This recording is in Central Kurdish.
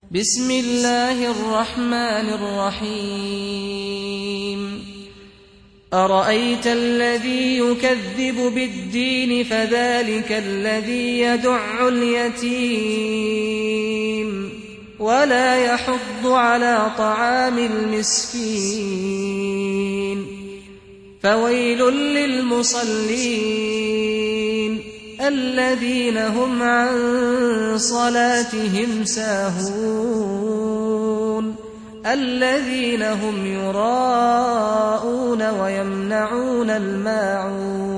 بسم الله الرحمن الرحيم أرأيت الذي يكذب بالدين فذلك الذي يدع اليتيم ولا يحض على طعام المسكين فويل للمصلين الذين هم عن صلاتهم ساهون الذين هم يراءون ويمنعون الماعون